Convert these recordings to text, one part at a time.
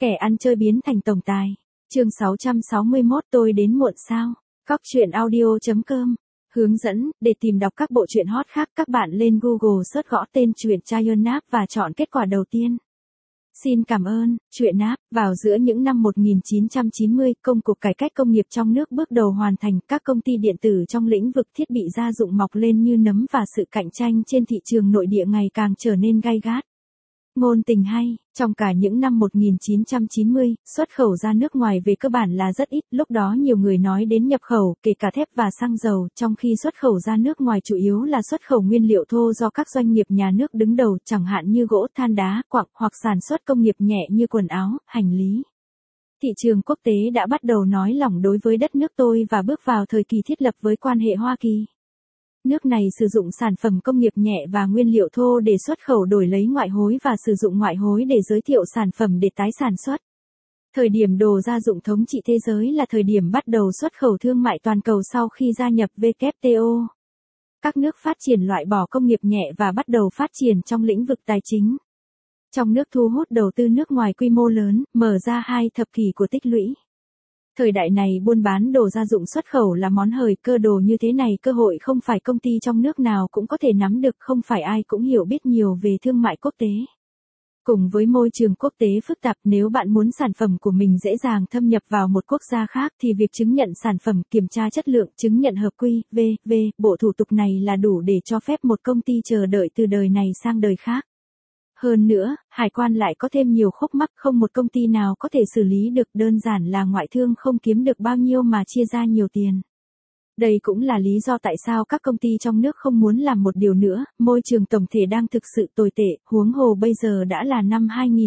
Kẻ ăn chơi biến thành tổng tài. Chương 661 tôi đến muộn sao? Cóc truyện audio.com. Hướng dẫn, để tìm đọc các bộ truyện hot khác các bạn lên Google search gõ tên truyện Chayonap và chọn kết quả đầu tiên. Xin cảm ơn, truyện app. Vào giữa những năm 1990, công cuộc cải cách công nghiệp trong nước bước đầu hoàn thành, các công ty điện tử trong lĩnh vực thiết bị gia dụng mọc lên như nấm và sự cạnh tranh trên thị trường nội địa ngày càng trở nên gay gắt. Ngôn tình hay, trong cả những năm 1990, xuất khẩu ra nước ngoài về cơ bản là rất ít, lúc đó nhiều người nói đến nhập khẩu, kể cả thép và xăng dầu, trong khi xuất khẩu ra nước ngoài chủ yếu là xuất khẩu nguyên liệu thô do các doanh nghiệp nhà nước đứng đầu, chẳng hạn như gỗ, than đá, quặng, hoặc sản xuất công nghiệp nhẹ như quần áo, hành lý. Thị trường quốc tế đã bắt đầu nới lỏng đối với đất nước tôi và bước vào thời kỳ thiết lập với quan hệ Hoa Kỳ. Nước này sử dụng sản phẩm công nghiệp nhẹ và nguyên liệu thô để xuất khẩu đổi lấy ngoại hối và sử dụng ngoại hối để giới thiệu sản phẩm để tái sản xuất. Thời điểm đồ gia dụng thống trị thế giới là thời điểm bắt đầu xuất khẩu thương mại toàn cầu sau khi gia nhập WTO. Các nước phát triển loại bỏ công nghiệp nhẹ và bắt đầu phát triển trong lĩnh vực tài chính. Trong nước thu hút đầu tư nước ngoài quy mô lớn, mở ra 2 thập kỷ của tích lũy. Thời đại này buôn bán đồ gia dụng xuất khẩu là món hời, cơ đồ như thế này cơ hội không phải công ty trong nước nào cũng có thể nắm được, không phải ai cũng hiểu biết nhiều về thương mại quốc tế. Cùng với môi trường quốc tế phức tạp, nếu bạn muốn sản phẩm của mình dễ dàng thâm nhập vào một quốc gia khác thì việc chứng nhận sản phẩm, kiểm tra chất lượng, chứng nhận hợp quy, v.v. bộ thủ tục này là đủ để cho phép một công ty chờ đợi từ đời này sang đời khác. Hơn nữa, hải quan lại có thêm nhiều khúc mắc, không một công ty nào có thể xử lý được, đơn giản là ngoại thương không kiếm được bao nhiêu mà chia ra nhiều tiền. Đây cũng là lý do tại sao các công ty trong nước không muốn làm một điều nữa, môi trường tổng thể đang thực sự tồi tệ, huống hồ bây giờ đã là năm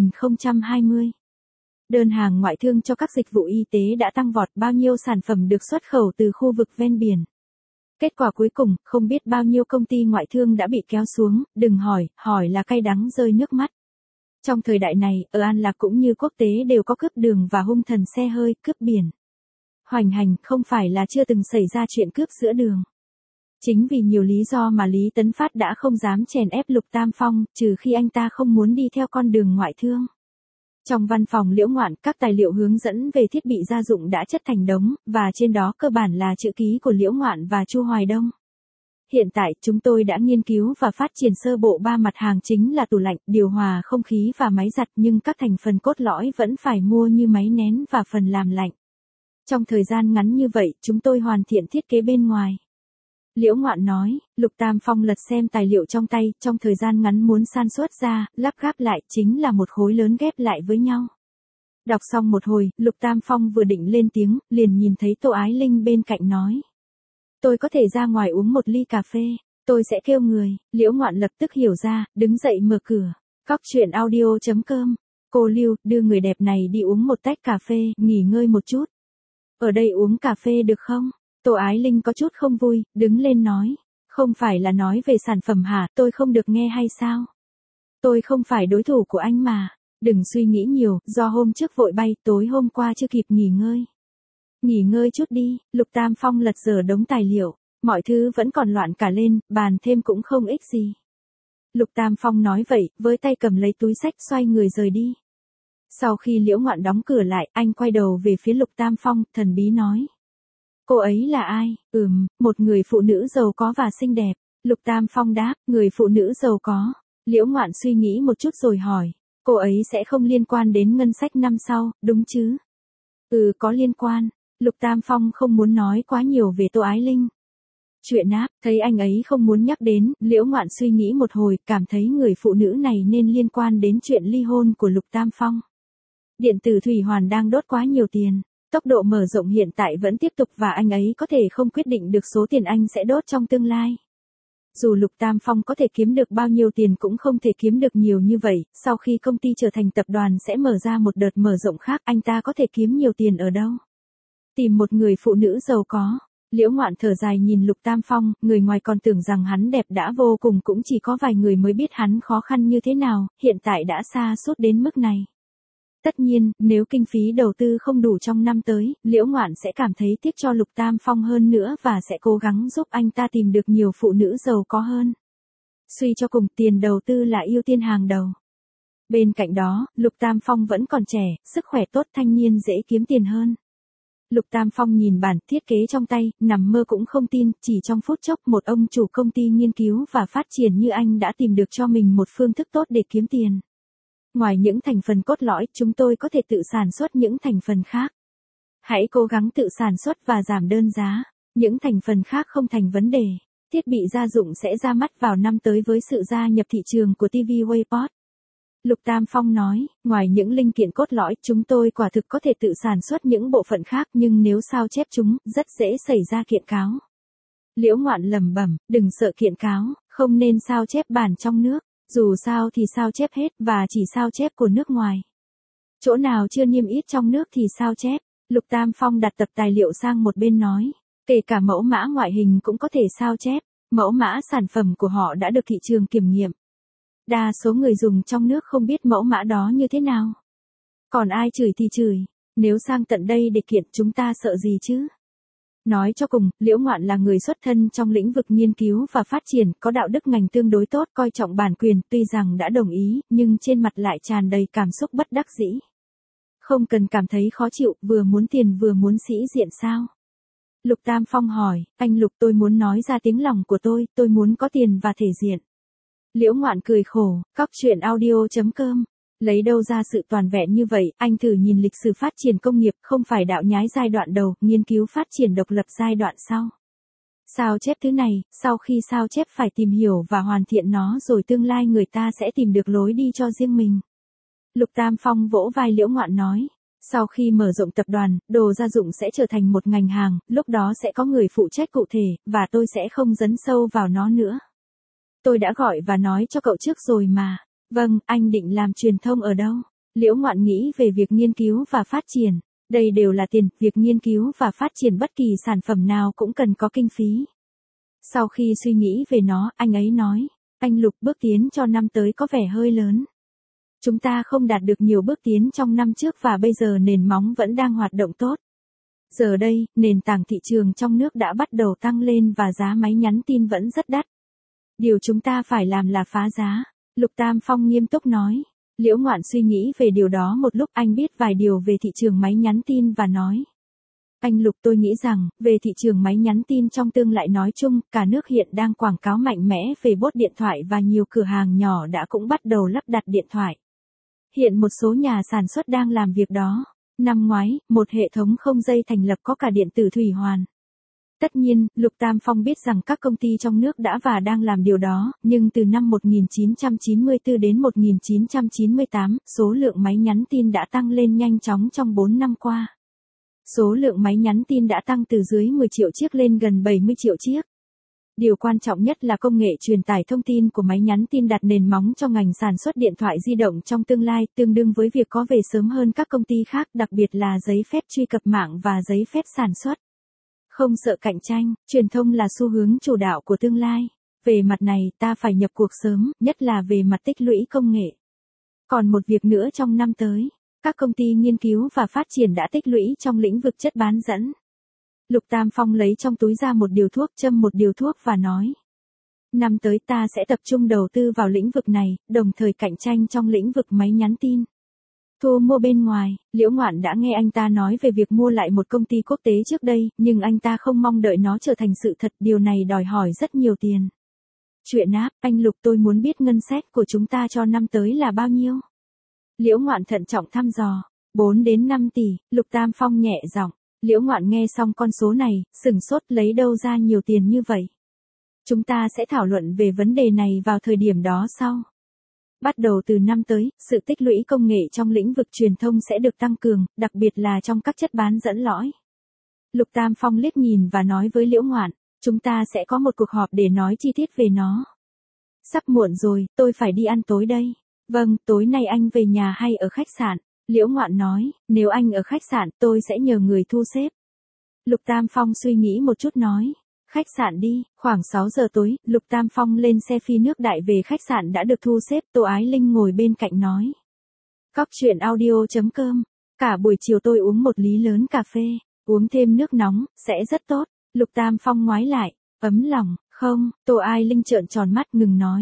2020. Đơn hàng ngoại thương cho các dịch vụ y tế đã tăng vọt, bao nhiêu sản phẩm được xuất khẩu từ khu vực ven biển. Kết quả cuối cùng, không biết bao nhiêu công ty ngoại thương đã bị kéo xuống, đừng hỏi là cay đắng rơi nước mắt. Trong thời đại này, ở An Lạc cũng như quốc tế đều có cướp đường và hung thần xe hơi, cướp biển. Hoành hành, không phải là chưa từng xảy ra chuyện cướp giữa đường. Chính vì nhiều lý do mà Lý Tấn Phát đã không dám chèn ép Lục Tam Phong, trừ khi anh ta không muốn đi theo con đường ngoại thương. Trong văn phòng Liễu Ngoạn, các tài liệu hướng dẫn về thiết bị gia dụng đã chất thành đống, và trên đó cơ bản là chữ ký của Liễu Ngoạn và Chu Hoài Đông. Hiện tại, chúng tôi đã nghiên cứu và phát triển sơ bộ 3 mặt hàng chính là tủ lạnh, điều hòa không khí và máy giặt, nhưng các thành phần cốt lõi vẫn phải mua như máy nén và phần làm lạnh. Trong thời gian ngắn như vậy, chúng tôi hoàn thiện thiết kế bên ngoài. Liễu Ngoạn nói. Lục Tam Phong lật xem tài liệu trong tay, trong thời gian ngắn muốn san xuất ra, lắp ráp lại, chính là một khối lớn ghép lại với nhau. Đọc xong một hồi, Lục Tam Phong vừa định lên tiếng, liền nhìn thấy Tô Ái Linh bên cạnh nói. Tôi có thể ra ngoài uống một ly cà phê, tôi sẽ kêu người. Liễu Ngoạn lập tức hiểu ra, đứng dậy mở cửa. Cóc truyện audio.com. Cô Lưu, đưa người đẹp này đi uống một tách cà phê, nghỉ ngơi một chút. Ở đây uống cà phê được không? Tô Ái Linh có chút không vui, đứng lên nói. Không phải là nói về sản phẩm hả, tôi không được nghe hay sao? Tôi không phải đối thủ của anh mà. Đừng suy nghĩ nhiều, do hôm trước vội bay, tối hôm qua chưa kịp nghỉ ngơi. Nghỉ ngơi chút đi. Lục Tam Phong lật dở đống tài liệu. Mọi thứ vẫn còn loạn cả lên, bàn thêm cũng không ích gì. Lục Tam Phong nói vậy, với tay cầm lấy túi xách xoay người rời đi. Sau khi Liễu Ngoạn đóng cửa lại, anh quay đầu về phía Lục Tam Phong, thần bí nói. Cô ấy là ai? Một người phụ nữ giàu có và xinh đẹp. Lục Tam Phong đáp, người phụ nữ giàu có. Liễu Ngoạn suy nghĩ một chút rồi hỏi. Cô ấy sẽ không liên quan đến ngân sách năm sau, đúng chứ? Có liên quan. Lục Tam Phong không muốn nói quá nhiều về Tô Ái Linh. Chuyện áp, thấy anh ấy không muốn nhắc đến, Liễu Ngoạn suy nghĩ một hồi, cảm thấy người phụ nữ này nên liên quan đến chuyện ly hôn của Lục Tam Phong. Điện tử Thủy Hoàn đang đốt quá nhiều tiền. Tốc độ mở rộng hiện tại vẫn tiếp tục và anh ấy có thể không quyết định được số tiền anh sẽ đốt trong tương lai. Dù Lục Tam Phong có thể kiếm được bao nhiêu tiền cũng không thể kiếm được nhiều như vậy, sau khi công ty trở thành tập đoàn sẽ mở ra một đợt mở rộng khác, anh ta có thể kiếm nhiều tiền ở đâu? Tìm một người phụ nữ giàu có. Liễu Ngoạn thở dài nhìn Lục Tam Phong, người ngoài còn tưởng rằng hắn đẹp đã vô cùng, cũng chỉ có vài người mới biết hắn khó khăn như thế nào, hiện tại đã sa sút đến mức này. Tất nhiên, nếu kinh phí đầu tư không đủ trong năm tới, Liễu Ngoạn sẽ cảm thấy tiếc cho Lục Tam Phong hơn nữa và sẽ cố gắng giúp anh ta tìm được nhiều phụ nữ giàu có hơn. Suy cho cùng, tiền đầu tư là ưu tiên hàng đầu. Bên cạnh đó, Lục Tam Phong vẫn còn trẻ, sức khỏe tốt, thanh niên dễ kiếm tiền hơn. Lục Tam Phong nhìn bản thiết kế trong tay, nằm mơ cũng không tin, chỉ trong phút chốc một ông chủ công ty nghiên cứu và phát triển như anh đã tìm được cho mình một phương thức tốt để kiếm tiền. Ngoài những thành phần cốt lõi, chúng tôi có thể tự sản xuất những thành phần khác. Hãy cố gắng tự sản xuất và giảm đơn giá. Những thành phần khác không thành vấn đề. Thiết bị gia dụng sẽ ra mắt vào năm tới với sự gia nhập thị trường của TV Wayport. Lục Tam Phong nói, ngoài những linh kiện cốt lõi, chúng tôi quả thực có thể tự sản xuất những bộ phận khác, nhưng nếu sao chép chúng, rất dễ xảy ra kiện cáo. Liễu Ngoạn lẩm bẩm, đừng sợ kiện cáo, không nên sao chép bản trong nước, dù sao thì sao chép hết và chỉ sao chép của nước ngoài. Chỗ nào chưa niêm yết trong nước thì sao chép. Lục Tam Phong đặt tập tài liệu sang một bên nói, kể cả mẫu mã ngoại hình cũng có thể sao chép, mẫu mã sản phẩm của họ đã được thị trường kiểm nghiệm. Đa số người dùng trong nước không biết mẫu mã đó như thế nào. Còn ai chửi thì chửi, nếu sang tận đây để kiện chúng ta sợ gì chứ? Nói cho cùng, Liễu Ngoạn là người xuất thân trong lĩnh vực nghiên cứu và phát triển, có đạo đức ngành tương đối tốt, coi trọng bản quyền, tuy rằng đã đồng ý, nhưng trên mặt lại tràn đầy cảm xúc bất đắc dĩ. Không cần cảm thấy khó chịu, vừa muốn tiền vừa muốn sĩ diện sao? Lục Tam Phong hỏi, anh Lục, tôi muốn nói ra tiếng lòng của tôi muốn có tiền và thể diện. Liễu Ngoạn cười khổ, cóc truyện audio.com. Lấy đâu ra sự toàn vẹn như vậy, anh thử nhìn lịch sử phát triển công nghiệp, không phải đạo nhái giai đoạn đầu, nghiên cứu phát triển độc lập giai đoạn sau. Sao chép thứ này, sau khi sao chép phải tìm hiểu và hoàn thiện nó rồi tương lai người ta sẽ tìm được lối đi cho riêng mình. Lục Tam Phong vỗ vai Liễu Ngoạn nói, sau khi mở rộng tập đoàn, đồ gia dụng sẽ trở thành một ngành hàng, lúc đó sẽ có người phụ trách cụ thể, và tôi sẽ không dấn sâu vào nó nữa. Tôi đã gọi và nói cho cậu trước rồi mà. Vâng, anh định làm truyền thông ở đâu? Liễu Ngoạn nghĩ về việc nghiên cứu và phát triển. Đây đều là tiền, việc nghiên cứu và phát triển bất kỳ sản phẩm nào cũng cần có kinh phí. Sau khi suy nghĩ về nó, anh ấy nói, anh Lục, bước tiến cho năm tới có vẻ hơi lớn. Chúng ta không đạt được nhiều bước tiến trong năm trước và bây giờ nền móng vẫn đang hoạt động tốt. Giờ đây, nền tảng thị trường trong nước đã bắt đầu tăng lên và giá máy nhắn tin vẫn rất đắt. Điều chúng ta phải làm là phá giá. Lục Tam Phong nghiêm túc nói. Liễu Ngoạn suy nghĩ về điều đó một lúc, anh biết vài điều về thị trường máy nhắn tin và nói. Anh Lục, tôi nghĩ rằng, về thị trường máy nhắn tin trong tương lai nói chung, cả nước hiện đang quảng cáo mạnh mẽ về bốt điện thoại và nhiều cửa hàng nhỏ đã cũng bắt đầu lắp đặt điện thoại. Hiện một số nhà sản xuất đang làm việc đó. Năm ngoái, một hệ thống không dây thành lập có cả điện tử thủy hoàn. Tất nhiên, Lục Tam Phong biết rằng các công ty trong nước đã và đang làm điều đó, nhưng từ năm 1994 đến 1998, số lượng máy nhắn tin đã tăng lên nhanh chóng trong 4 năm qua. Số lượng máy nhắn tin đã tăng từ dưới 10 triệu chiếc lên gần 70 triệu chiếc. Điều quan trọng nhất là công nghệ truyền tải thông tin của máy nhắn tin đặt nền móng cho ngành sản xuất điện thoại di động trong tương lai, tương đương với việc có về sớm hơn các công ty khác, đặc biệt là giấy phép truy cập mạng và giấy phép sản xuất. Không sợ cạnh tranh, truyền thông là xu hướng chủ đạo của tương lai. Về mặt này ta phải nhập cuộc sớm, nhất là về mặt tích lũy công nghệ. Còn một việc nữa trong năm tới, các công ty nghiên cứu và phát triển đã tích lũy trong lĩnh vực chất bán dẫn. Lục Tam Phong lấy trong túi ra một điều thuốc, châm một điều thuốc và nói. Năm tới ta sẽ tập trung đầu tư vào lĩnh vực này, đồng thời cạnh tranh trong lĩnh vực máy nhắn tin. Thu mua bên ngoài, Liễu Ngoạn đã nghe anh ta nói về việc mua lại một công ty quốc tế trước đây, nhưng anh ta không mong đợi nó trở thành sự thật, điều này đòi hỏi rất nhiều tiền. Chuyện áp, anh Lục, tôi muốn biết ngân sách của chúng ta cho năm tới là bao nhiêu? Liễu Ngoạn thận trọng thăm dò, 4 đến 5 tỷ, Lục Tam Phong nhẹ giọng. Liễu Ngoạn nghe xong con số này, sửng sốt, lấy đâu ra nhiều tiền như vậy? Chúng ta sẽ thảo luận về vấn đề này vào thời điểm đó sau. Bắt đầu từ năm tới, sự tích lũy công nghệ trong lĩnh vực truyền thông sẽ được tăng cường, đặc biệt là trong các chất bán dẫn lõi. Lục Tam Phong liếc nhìn và nói với Liễu Ngoạn, chúng ta sẽ có một cuộc họp để nói chi tiết về nó. Sắp muộn rồi, tôi phải đi ăn tối đây. Vâng, tối nay anh về nhà hay ở khách sạn? Liễu Ngoạn nói, nếu anh ở khách sạn, tôi sẽ nhờ người thu xếp. Lục Tam Phong suy nghĩ một chút nói, khách sạn đi. Khoảng 6 giờ tối, Lục Tam Phong lên xe phi nước đại về khách sạn đã được thu xếp, Tô Ái Linh ngồi bên cạnh nói. Cóc truyện audio.com, cả buổi chiều tôi uống một ly lớn cà phê, uống thêm nước nóng, sẽ rất tốt. Lục Tam Phong ngoái lại, ấm lòng, không, Tô Ái Linh trợn tròn mắt ngừng nói.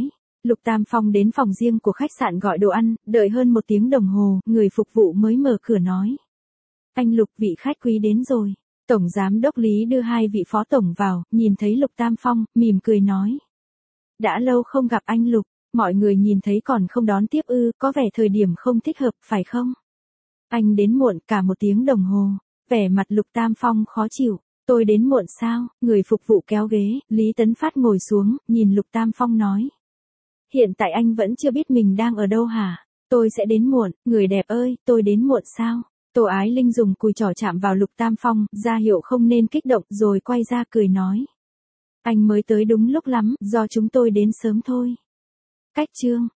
Lục Tam Phong đến phòng riêng của khách sạn gọi đồ ăn, đợi hơn 1 tiếng đồng hồ, người phục vụ mới mở cửa nói. Anh Lục, vị khách quý đến rồi. Tổng giám đốc Lý đưa 2 vị phó tổng vào, nhìn thấy Lục Tam Phong, mỉm cười nói. Đã lâu không gặp anh Lục, mọi người nhìn thấy còn không đón tiếp ư, có vẻ thời điểm không thích hợp, phải không? Anh đến muộn cả 1 tiếng đồng hồ, vẻ mặt Lục Tam Phong khó chịu. Tôi đến muộn sao? Người phục vụ kéo ghế, Lý Tấn Phát ngồi xuống, nhìn Lục Tam Phong nói. Hiện tại anh vẫn chưa biết mình đang ở đâu hả? Tôi sẽ đến muộn, người đẹp ơi, tôi đến muộn sao? Tô Ái Linh dùng cùi trỏ chạm vào Lục Tam Phong, ra hiệu không nên kích động, rồi quay ra cười nói. Anh mới tới đúng lúc lắm, do chúng tôi đến sớm thôi. Cách chương